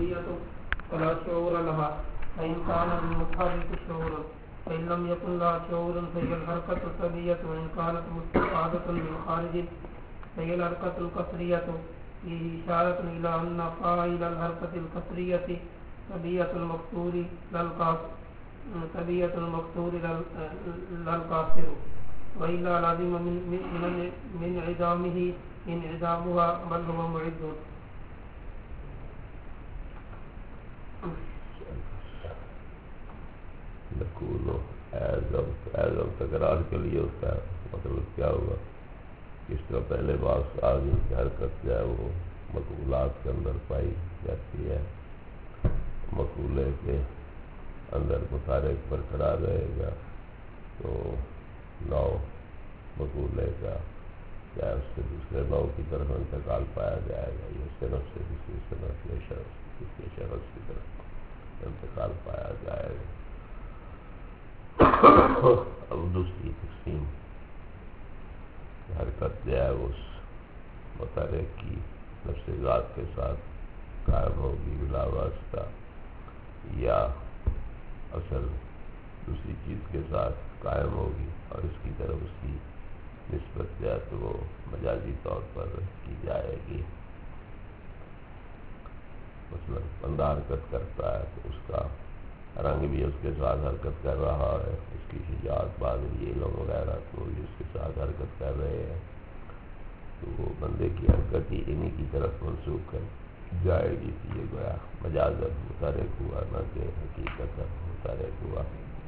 القصرية فلا شعور لها فإن كان المتحرك شعورا فإن لم يكن لها شعور فهي الحركة الطبيعية وإن كانت مستفادة من خارج فهي الحركة القصرية فيه إشارة إلى أن فاعل الحركة القصرية طبيعة المقصور للقاصر وإلا لازم من عدامه انعدامها بل هو معد. نقول اعظم تکرار کے لیے اس کا مطلب کیا ہوگا؟ اس طرح پہلے بات آدمی کی حرکت جو ہے وہ مقولات کے اندر پائی جاتی ہے، مقولے کے اندر متحرک برقرار رہے گا تو نو مقولے کا کیا اس سے دوسرے نو کی طرف انتقال پایا جائے گا، یہ صنف سے دوسری صنف یا دوسرے شخص کی طرف انتقال پایا جائے گا۔ اب دوسری تقسیم حرکت جو ہے اس متحرک کی نفس ذات کے ساتھ قائم ہوگی بلا واسطہ یا اصل دوسری چیز کے ساتھ قائم ہوگی اور اس کی طرف اس کی نسبت جو ہے تو وہ مجازی طور پر کی جائے گی۔ مثلا بندہ حرکت کرتا ہے تو اس کا رنگ بھی اس کے ساتھ حرکت کر رہا ہے، اس کی شجاعت بازی علم وغیرہ تو بھی اس کے ساتھ حرکت کر رہے ہیں، تو وہ بندے کی حرکت ہی انہی کی طرف منسوخ کر جائے گی کہ یہ گویا مجازاً متحرک ہوا نہ کہ حقیقت متحرک ہوا۔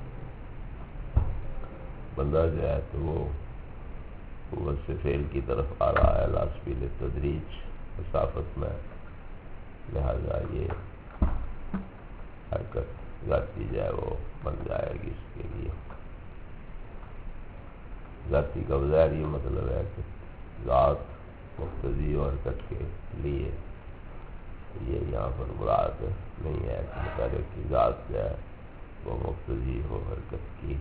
بندہ جو ہے تو وہ قوت سے فعل کی طرف آ رہا ہے لاسفیل تدریج مسافت میں، لہذا یہ حرکت ذاتی جو ہے وہ بن جائے گی اس کے لیے۔ ذاتی کا بظاہر یہ مطلب ہے کہ ذات مقتضی و حرکت کے لیے، یہ یہاں پر مراد نہیں ہے کہ متحرک کی ذات جو ہے وہ مقتضی ہو حرکت کی،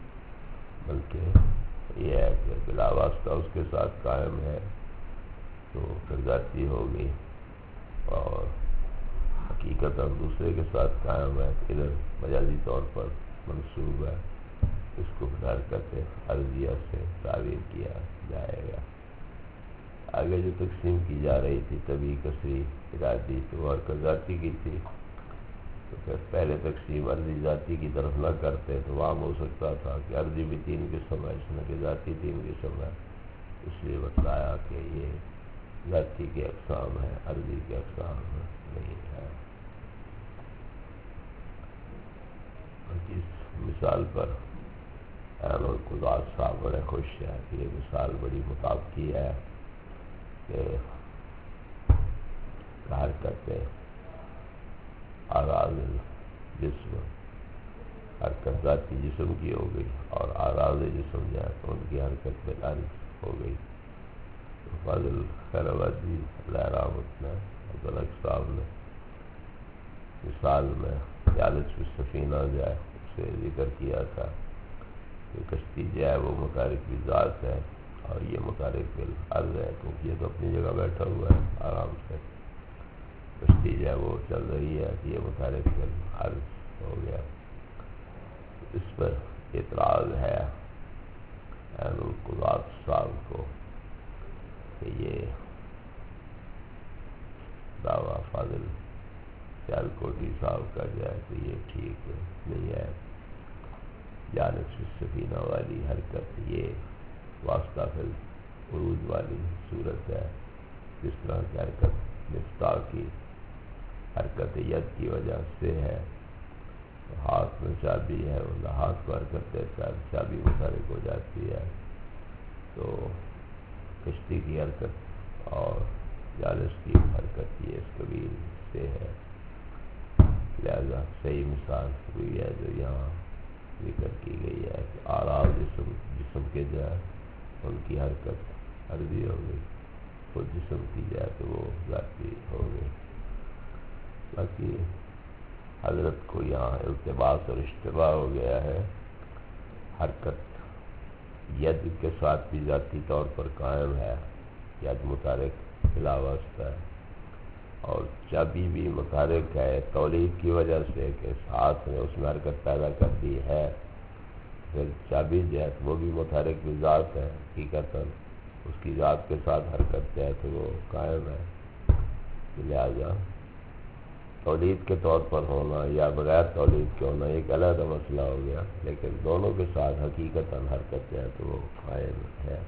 بلکہ یہ ہے کہ بلا واسطہ اس کے ساتھ قائم ہے تو پھر ذاتی ہوگی، اور حقیقت دوسرے کے ساتھ قائم ہے ادھر مجازی طور پر منسوب ہے، اس کو حرکت عرضیہ سے تعبیر کیا جائے گا۔ آگے جو تقسیم کی جا رہی تھی طبی کثری ارادی تو وہ حرکت ذاتی کی تھی، تو پھر پہلے تقسیم عرضی ذاتی کی طرف نہ کرتے تو عام ہو سکتا تھا کہ عرضی بھی 3 قسم ہے اس میں کہ ذاتی 3 قسم ہے، اس لیے بتلایا کہ یہ ذاتی کے اقسام ہے، عرضی کے اقسام نہیں ہے۔ اس مثال پر القضات صاحب بڑے خوش ہیں کہ یہ مثال بڑی مطابقی ہے کہ حرکت اعراض جسم حرکت ذاتی جسم کی ہو گئی اور اعراض جسم جو ہے تو ان کی حرکت بالعرض ہو گئی۔ تو فاضل خیر آبادی اللہ رحمت نے عبدالحق صاحب نے مثال میں یالچ سفینہ جو ہے اسے ذکر کیا تھا کہ کشتی جو ہے وہ متحرک کی ذات ہے اور یہ متحرک بالعرض ہے، کیونکہ یہ تو اپنی جگہ بیٹھا ہوا ہے آرام سے، کشتی جو ہے وہ چل رہی ہے کہ یہ متحرک بالعرض ہو گیا۔ اس پر اعتراض ہے القضات صاحب کو کہ یہ دعویٰ فاضل سیالکوٹی صاحب کا جو ہے کہ یہ ٹھیک نہیں ہے، جانب سفینہ والی حرکت یہ واسطہ فی العروج والی صورت ہے، جس طرح کی حرکت مفتاح کی حرکت ید کی وجہ سے ہے، ہاتھ میں چابی ہے وہ ہاتھ کو حرکت دیتا ہے چابی متحرک ہو جاتی ہے، تو کشتی کی حرکت اور جالس کی حرکت یہ اس قبیل سے ہے، لہذا صحیح مثال ہوئی ہے جو یہاں ذکر کی گئی ہے کہ اعراض جسم کے جو ہے ان کی حرکت عرضی ہو گئی، خود جسم کی جائے تو وہ ذاتی ہو گئی۔ باقی حضرت کو یہاں التباس اور اشتباہ ہو گیا ہے، حرکت ید کے ساتھ بھی ذاتی طور پر قائم ہے، ید متحرک بلا واسطہ ہے، اور چابی بھی متحرک ہے تولید کی وجہ سے کہ ساتھ میں اس میں حرکت پیدا کر دی ہے، پھر چابی جو ہے وہ بھی متحرک بھی ذات ہے، حقیقتاً اس کی ذات کے ساتھ حرکت جو ہے تو وہ قائم ہے، لہذا تولید کے طور پر ہونا یا بغیر تولید کے ہونا ایک علیحدہ مسئلہ ہو گیا، لیکن دونوں کے ساتھ حقیقتاً حرکت جو ہے تو وہ قائم ہے۔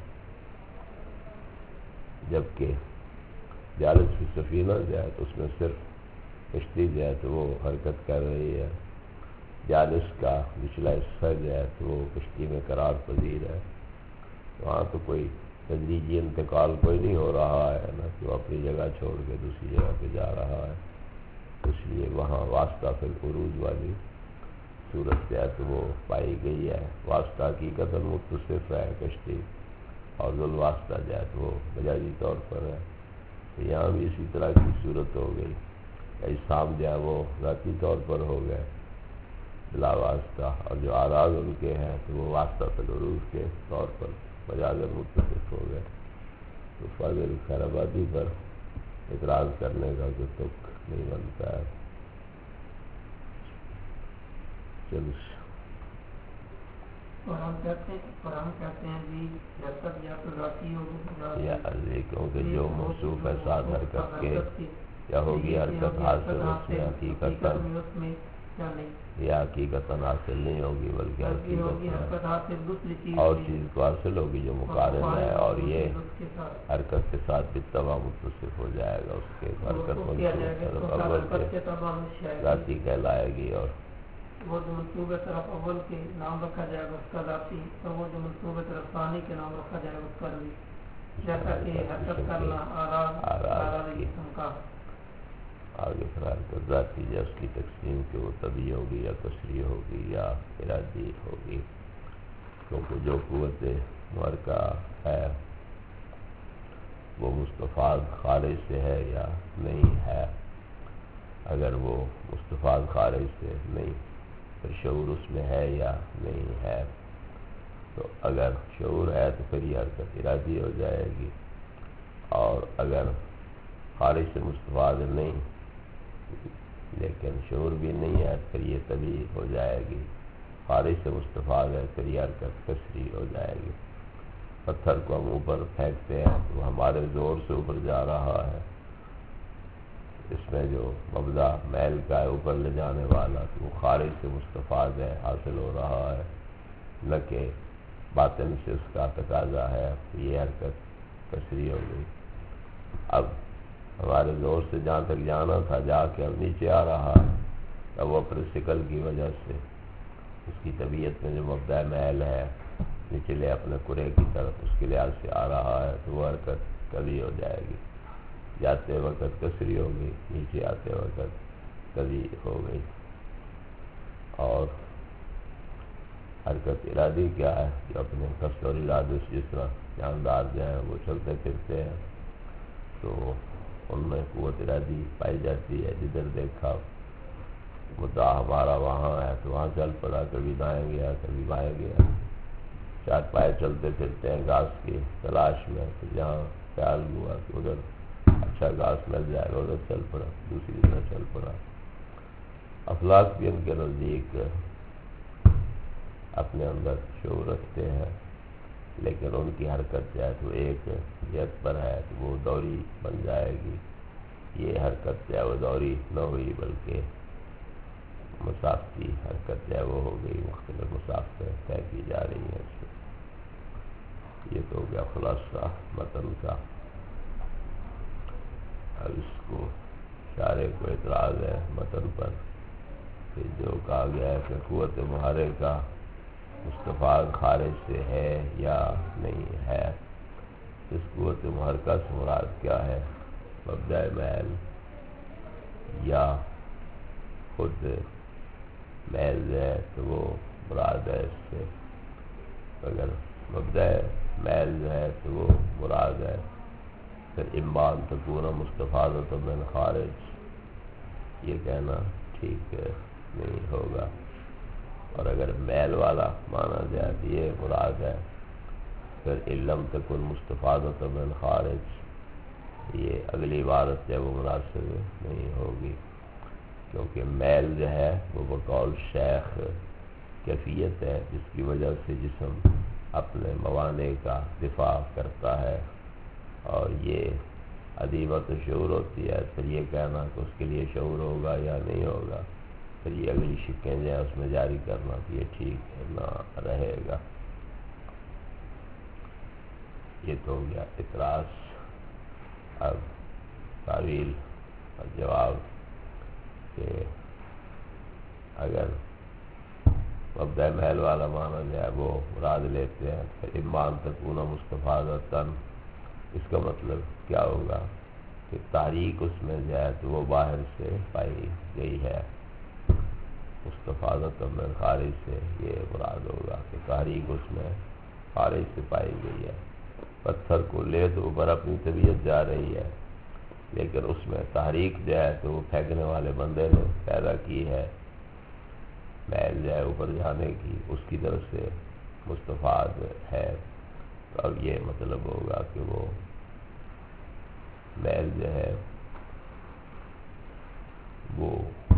جبکہ جالس فی السفینہ جو ہے تو اس میں صرف کشتی جو ہے تو وہ حرکت کر رہی ہے، جالس کا نچلا حصہ جو ہے تو وہ کشتی میں قرار پذیر ہے، وہاں تو کوئی تدریجی انتقال کوئی نہیں ہو رہا ہے نہ کہ وہ اپنی جگہ چھوڑ کے دوسری جگہ پہ جا رہا ہے، اس لیے وہاں واسطہ فی العروج والی صورت جو ہے تو وہ پائی گئی ہے۔ واسطہ حقیقتاً متصف ہے کشتی، اور ذوالواسطہ جو ہے تو وہ مجازی طور پر ہے، تو یہاں بھی اسی طرح کی صورت ہو گئی، اجسام جو ہے وہ ذاتی طور پر ہو گئے بلا واسطہ، اور جو اعراض ان کے ہیں تو وہ واسطہ فی العروج کے طور پر مجازاً متصف ہو گئے۔ تو فاضل خیر آبادی پر اعتراض کرنے کا کوئی تک نہیں بنتا ہے۔ چلو اور ہم کہتے ہیں جی حرکت یا تو ذاتی ہوگی یا کیونکہ جو موصوف ہے ساتھ حرکت کے یا ہوگی حرکت حاصل اس میں حقیقتاً یا حقیقتاً حاصل نہیں ہوگی بلکہ حقیقتاً اور چیز کو حاصل ہوگی جو مقارن ہے، اور یہ حرکت کے ساتھ بالطبع متصف ہو جائے گا، اس کے حرکت منصوب اول کے ذاتی کہلائے گی، اور وہ جو منصوبہ طرف اول کے نام رکھا جائے گا اس کا ذاتی، اور وہ جو منصوبہ طرف ثانی کے نام رکھا جائے گا اس کا بھی، جیسا کہ حرکت کرنا آراز جسم کا آگے پھر حرکت ذاتی یا اس کی تقسیم کہ وہ طبعی ہوگی یا تشریح ہوگی یا ارادی ہوگی، کیونکہ جو قوت محرکہ ہے وہ مستفاد خارج سے ہے یا نہیں ہے، اگر وہ مستفاد خارج سے نہیں پھر شعور اس میں ہے یا نہیں ہے، تو اگر شعور ہے تو پھر یہ حرکت ارادی ہو جائے گی، اور اگر خارج سے مستفاد نہیں لیکن شعور بھی نہیں ہے پھر یہ طبیعی ہو جائے گی، خارج سے مستفاد ہے پھر یہ حرکت کسری ہو جائے گی۔ پتھر کو ہم اوپر پھینکتے ہیں تو ہمارے زور سے اوپر جا رہا ہے، اس میں جو مبدا میل کا ہے اوپر لے جانے والا تو وہ خارج سے مستفاد ہے، حاصل ہو رہا ہے، نہ کہ باطن سے اس کا تقاضا ہے، یہ حرکت کسری ہو گئی۔ اب ہمارے زور سے جہاں تک جانا تھا جا کے اب نیچے آ رہا ہے، اب وہ پریسیکل کی وجہ سے اس کی طبیعت میں جو مبدا میل ہے نچلے اپنے کرے کی طرف اس کے لحاظ سے آ رہا ہے تو وہ حرکت کبھی ہو جائے گی، جاتے وقت کسری ہوگی، نیچے آتے وقت کبھی ہو گئی۔ اور حرکت ارادی کیا ہے؟ جو اپنے قصد اور ارادے سے جس طرح جاندار جو ہیں وہ چلتے پھرتے ہیں تو ان میں قوت ارادی پائی جاتی ہے، جدھر دیکھا مدعا ہمارا وہاں ہے تو وہاں چل پڑا، کبھی دائیں گیا کبھی بائیں گیا، چار پائے چلتے پھرتے ہیں گھاس کی تلاش میں، تو جہاں خیال ہوا کہ ادھر اچھا گھاس مل جائے گا ادھر چل پڑا، دوسری طرح چل پڑا۔ افلاک بھی ان کے نزدیک اپنے اندر شعور رکھتے ہیں، لیکن ان کی حرکت جو ہے تو ایک جہت پر ہے تو وہ دوری بن جائے گی، یہ حرکت جو ہے وہ دوری نہ ہوئی بلکہ مسافتی حرکت جو ہے وہ ہو گئی، مختلف مسافتیں طے کی جا رہی ہیں۔ یہ تو ہو گیا خلاصہ متن کا۔ اب اس کو شارح کو اعتراض ہے متن پر کہ جو کہا گیا ہے کہ قوت محرکہ مستفاد خارج سے ہے یا نہیں ہے، اس قوت محرکہ سے مراد کیا ہے؟ مبدأ میل یا خود میل جو ہے تو وہ مراد ہے اس سے؟ اگر مبدأ میل جو ہے تو وہ مراد ہے پھر امان تکون مستفادۃ من خارج، یہ کہنا ٹھیک نہیں ہوگا، اور اگر میل والا مانا جائے تو یہ مراد ہے پھر علم تکن مستفادۃ من خارج، یہ اگلی عبارت ہے وہ مناسب نہیں ہوگی، کیونکہ میل جو ہے وہ بقول شیخ کیفیت ہے جس کی وجہ سے جسم اپنے موانع کا دفاع کرتا ہے، اور یہ عدیمت شعور ہوتی ہے، پھر یہ کہنا کہ اس کے لیے شعور ہوگا یا نہیں ہوگا، پھر یہ اگلی شکیں جو ہیں اس میں جاری کرنا کہ یہ ٹھیک نہ رہے گا۔ یہ تو ہو گیا اعتراض۔ اب تعویل اور جواب کہ اگر مبدأ محل والا معنی جو ہے وہ مراد لیتے ہیں پھر امان تکون مستفاضۃً، اس کا مطلب کیا ہوگا کہ تحریک اس میں جو ہے تو وہ باہر سے پائی گئی ہے، مستفاضۃً من خارج سے یہ مراد ہوگا کہ تحریک اس میں خارج سے پائی گئی ہے۔ پتھر کو لے تو اوپر اپنی طبیعت جا رہی ہے، لیکن اس میں تحریک جو ہے تو وہ پھینکنے والے بندے نے پیدا کی ہے، میل جو ہے اوپر جانے کی اس کی طرف سے مستفاد ہے۔ تو اب یہ مطلب ہوگا کہ وہ میل جو ہے وہ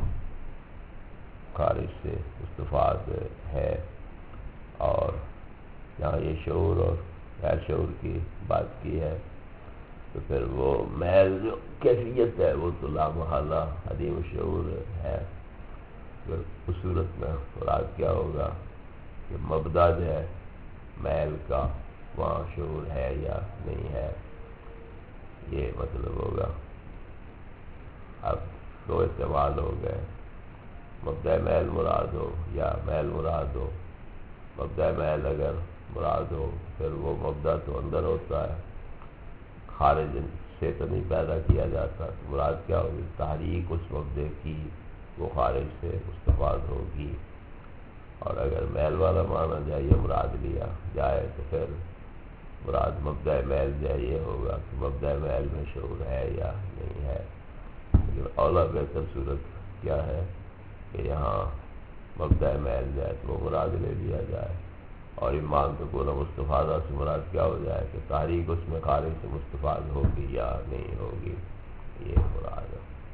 خارج سے مستفاد ہے، اور یہاں یہ شعور اور غیر شعور کی بات کی ہے، تو پھر وہ میل جو کیفیت ہے وہ تو لا محالہ عدیم شعور ہے۔ پھر اس صورت میں مراد کیا ہوگا کہ مبدا جو ہے میل کا وہاں شعور ہے یا نہیں ہے، یہ مطلب ہوگا۔ اب دو احتمال ہو گئے، مبدأ میل مراد ہو یا میل مراد ہو۔ مبدأ میل اگر مراد ہو پھر وہ مبدأ تو اندر ہوتا ہے، خارج سے تو نہیں پیدا کیا جاتا، تو مراد کیا ہوگی تحریک اس مبدأ کی وہ خارج سے مستفاد ہوگی۔ اور اگر میل والا معنی جو ہے یہ مراد لیا جائے تو پھر مراد مبدأ میل جو ہے یہ ہوگا کہ مبدأ میل میں شعور ہے یا نہیں ہے۔ لیکن اولا بہتر صورت کیا ہے کہ یہاں مبدأ میل جو ہے تو وہ مراد لے لیا جائے، اور ایمان تو پورا مستفادہ سے مراد کیا ہو جائے کہ تحریک اس میں خارج سے مستفاد ہوگی یا نہیں ہوگی، یہ مراد ہے۔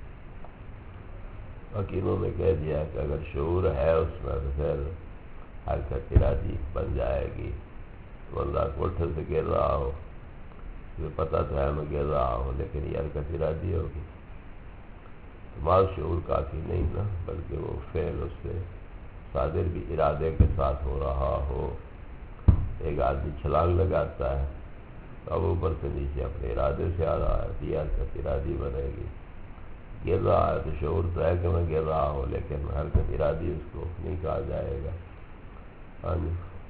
وکیلوں نے کہہ دیا کہ اگر شعور ہے اس میں تو پھر حرکت ارادی بن جائے گی۔ بندہ کوٹھے سے گر رہا ہو، مجھے پتہ تو ہے میں گر رہا ہوں، لیکن یہ حرکت ارادی ہوگی، محض شعور کافی نہیں نا، بلکہ وہ فعل اس سے صادر بھی ارادے کے ساتھ ہو رہا ہو۔ ایک آدمی چھلانگ لگاتا ہے تو اب اوپر سے نیچے اپنے ارادے سے آ رہا ہے تو یہ حرکت ارادی بنے گی۔ گر رہا ہے تو شعور تو ہے کہ میں گر رہا ہوں، لیکن حرکت ارادی اس کو نہیں کہا جائے گا۔ ہاں جی۔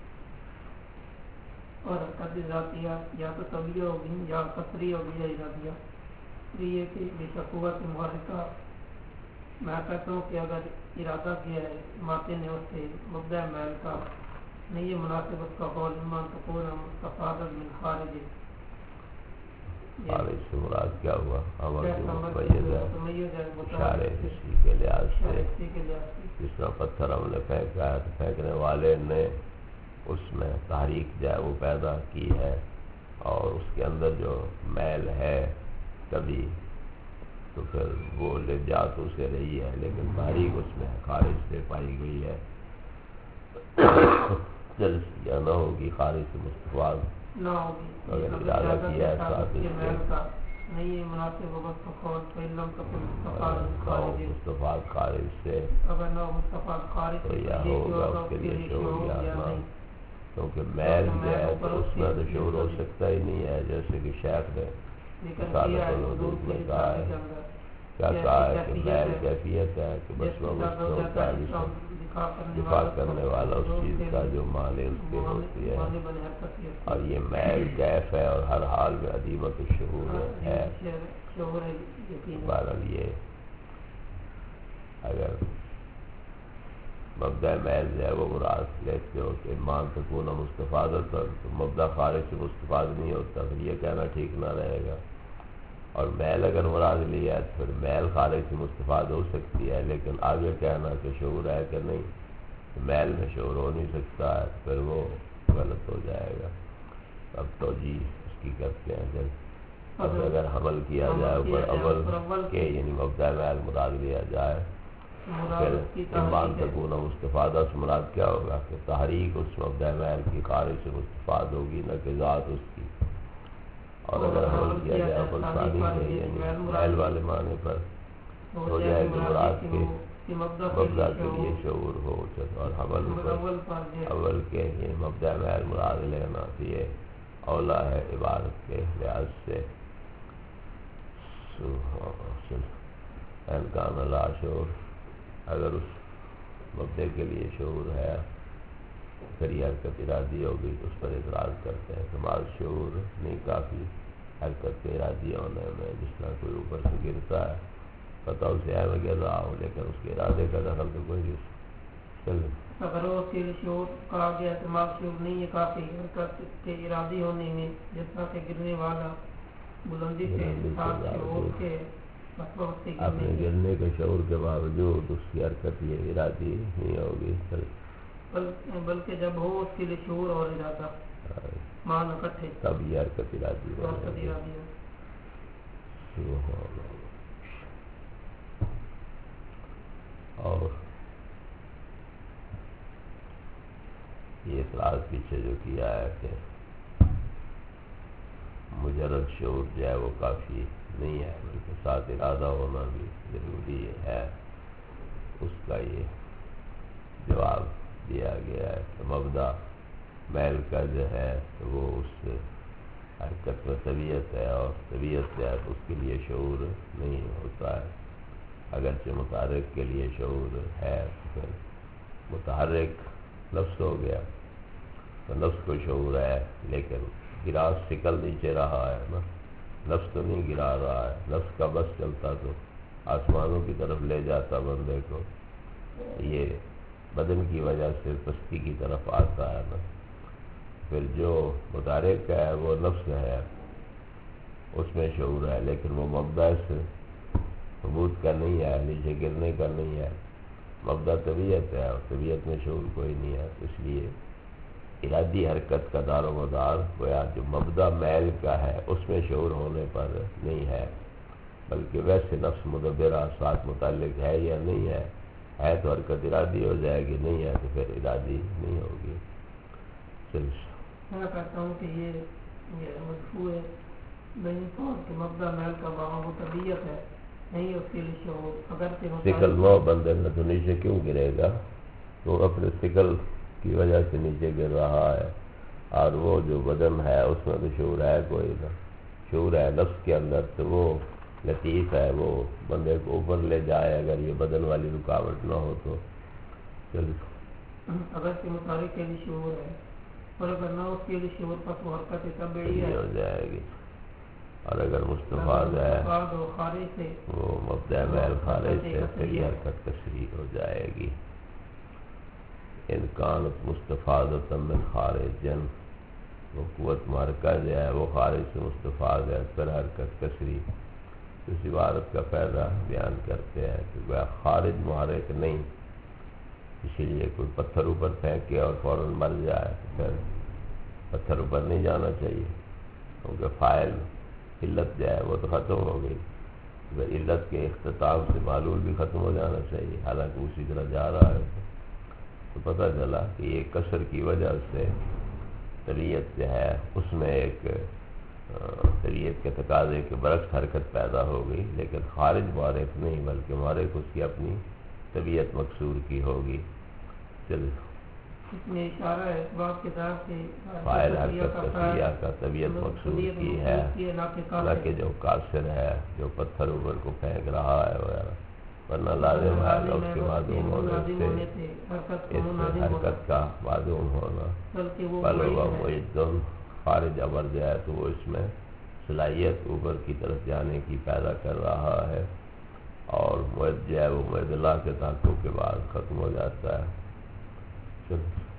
اور حرکت ذاتیہ یا تو طبیعی ہوگی یا قصری ہوگی یا ارادیہ۔ یہ کہ بے شک قوت محرکہ، میں کہتا ہوں کہ اگر ارادہ کیا ہے ماتے نے اس سے مبدأ میل کا نہیں، یہ مناسب اس کا قول ایمان تکون مستفادۃ من خارج، خارج سے مراد کیا ہوا؟ عمل جو متمیز ہے اشارے اسی کے لحاظ سے، جس طرح پتھر ہم نے پھینکا ہے تو پھینکنے والے نے اس میں تحریک جو ہے وہ پیدا کی ہے، اور اس کے اندر جو میل ہے کبھی تو پھر وہ لے جا تو اسے رہی ہے، لیکن تحریک اس میں خارج سے پائی گئی ہے، جلد یا نہ ہوگی خارج سے مستفاد نہ ہوگی۔ اگر ارادہ کیا ہے ساتھ اس میل کا نہیں مناسب وقت کا قول فعلم کا مستفاد خارج سے، اگر نہ مستفاد خارج تو سے یا ہوگا اس کے لیے شعور یا نہ، کیونکہ میل جو ہے تو اس میں تو شعور ہو سکتا ہی نہیں ہے، جیسے کہ شیخ نے رسالۃ الوجود میں کہا ہے، کیا کہا ہے کہ میل کیفیت ہے کہ بس وہ ہوتا ہے جسم دفاع کرنے والا اس چیز کا جو معنی اس کے ہوتی ہے، اور یہ میل کیف ہے اور ہر حال میں عدیمت الشعور ہے۔ بہرحال یہ اگر مبدأ میل جو ہے وہ مراد لیتے ہو کہ ایمان تکون مستفادۃ، تو مبدأ خارج سے مستفاد نہیں ہوتا، پھر یہ کہنا ٹھیک نہ رہے گا۔ اور میل اگر مراد لیا ہے تو پھر میل خارج سے مستفاد ہو سکتی ہے، لیکن آگے کہنا کہ شعور ہے کہ نہیں، میل میں شعور ہو نہیں سکتا ہے، پھر وہ غلط ہو جائے گا۔ اب توجیہ اس کی کرتے ہیں جب اب اگر حمل کیا جائے اوپر اول کے یعنی مبدأ محل مراد لیا جائے پھر ایمان تکون مستفادہ سے مراد کیا ہوگا کہ تحریک اس مبدأ محل کی خارج سے مستفاد ہوگی نہ کہ ذات اس کی. اور اگر حمل کیا جائے اوپر ثانی سے یعنی محل والے معنی پر ہو جائے کہ مراد کے مبدأ کے لیے شعور ہو اور حمل اول کے یعنی مبدأ محل مراد لینا تو یہ اولا ہے عبارت کے لحاظ سے. امکان لا شعور اگر اس مبدأ کے لیے شعور ہے پھر یہ حرکت ارادی ہوگی تو اس پر اعتراض کرتے ہیں کہ مال شعور نہیں کافی حرکت کے ارادی ہونے میں. جس طرح کوئی اوپر سے گرتا ہے پتہ اسے ہے میں گر رہا ہوں لیکن اس کے ارادے کا دخل تو کوئی نہیں. اگر اس کے لیے شعور کہا گیا تو مال شعور نہیں ہے کافی حرکت کے ارادی ہونے میں جس طرح کہ گرنے والا بلندی سے ساتھ شعور کے اپنے گرنے کے شعور کے باوجود اس کی حرکت یہ ارادی نہیں ہوگی بلکہ جب ہو اس کے لیے شعور اور ارادہ مان اکٹھے تب یہ حرکت ارادی ہوگی. اور یہ اعتراض پیچھے جو کیا ہے کہ مجرد شعور جو ہے وہ کافی نہیں ہے بلکہ ساتھ ارادہ ہونا بھی ضروری ہے. اس کا یہ جواب دیا گیا ہے کہ مبدأ محل کا جو ہے وہ اس حرکت میں طبیعت ہے اور طبیعت جو ہے تو اس کے لیے شعور نہیں ہوتا ہے. اگرچہ متحرک کے لیے شعور ہے تو پھر متحرک نفس ہو گیا تو نفس کو شعور ہے لیکن گراس شکل نیچے رہا ہے نا. نفس تو نہیں گرا رہا ہے. نفس کا بس چلتا تو آسمانوں کی طرف لے جاتا بندے کو. یہ بدن کی وجہ سے پستی کی طرف آتا ہے نا. پھر جو متحرک ہے وہ نفس ہے اس میں شعور ہے لیکن وہ مبدأ سے ثبوت کا نہیں ہے نیچے گرنے کا نہیں ہے. مبدأ طبیعت ہے اور طبیعت میں شعور کوئی نہیں ہے. اس لیے ارادی حرکت کا دار و مدار گویا جو مبدأ محل کا ہے اس میں شعور ہونے پر نہیں ہے بلکہ ویسے نفس مدبرہ ساتھ متعلق ہے یا نہیں ہے تو حرکت ارادی ہو جائے گی نہیں ہے تو پھر ارادی نہیں ہوگی. میں کہتا ہوں کہ یہ مدفوع ہے نہیں کہ مبدأ محل کا وہ طبیعت ہے نہیں اس کے لیے شعور اگر سکل نو بندے میں تو نیچے کیوں گرے گا تو اپنے سکل کی وجہ سے نیچے گر رہا ہے اور وہ جو بدن ہے اس میں تو شعور ہے کوئی نہ. شعور ہے نفس کے اندر تو وہ لطیف ہے وہ بندے کو اوپر لے جائے اگر یہ بدن والی رکاوٹ نہ ہو تو. اگر سے متحرک کے لیے شعور ہے اور اگر نہ اس کے لیے شعور پر تو حرکت طبیعی ہو جائے گی. اور اگر مستفاد ہے وہ مبدأ محل خارج سے پھر یہ حرکت تشریح ہو جائے گی. ان کانت مستفادۃ من خارج وہ قوت محرکہ جو ہے وہ خارج سے مستفاد ہے پھر حرکت تشریح. اس عبارت کا فائدہ بیان کرتے ہیں کہ وہ خارج محرک نہیں اسی لیے کوئی پتھر اوپر پھینکے اور فوراً مر جائے تو پھر پتھر اوپر نہیں جانا چاہیے کیونکہ فاعل علت جو ہے وہ تو ختم ہو گئی. علت کے اختتام سے معلول بھی ختم ہو جانا چاہیے حالانکہ اسی طرح جا رہا ہے تو پتہ چلا کہ یہ کثر کی وجہ سے طبیعت جو ہے اس میں ایک طبیعت کے تقاضے کے برعکس حرکت پیدا ہو گئی لیکن خارج معرف نہیں بلکہ معرف اس کی اپنی طبیعت مقصور کی ہوگی. چلیے فاعل حرکت تشریح کا طبیعت مقصور کی ہے نہ کہ جو قاصر ہے جو پتھر اوپر کو پھینک رہا ہے وغیرہ ورنہ لازم ہے اس کے معدوم ہونے سے اس حرکت کا معدوم ہونا بل ہوا معدن خارج امر جو ہے تو وہ اس میں صلاحیت اوپر کی طرف جانے کی پیدا کر رہا ہے اور معد جو ہے وہ معد اللہ کے تحقق کے بعد ختم ہو جاتا ہے.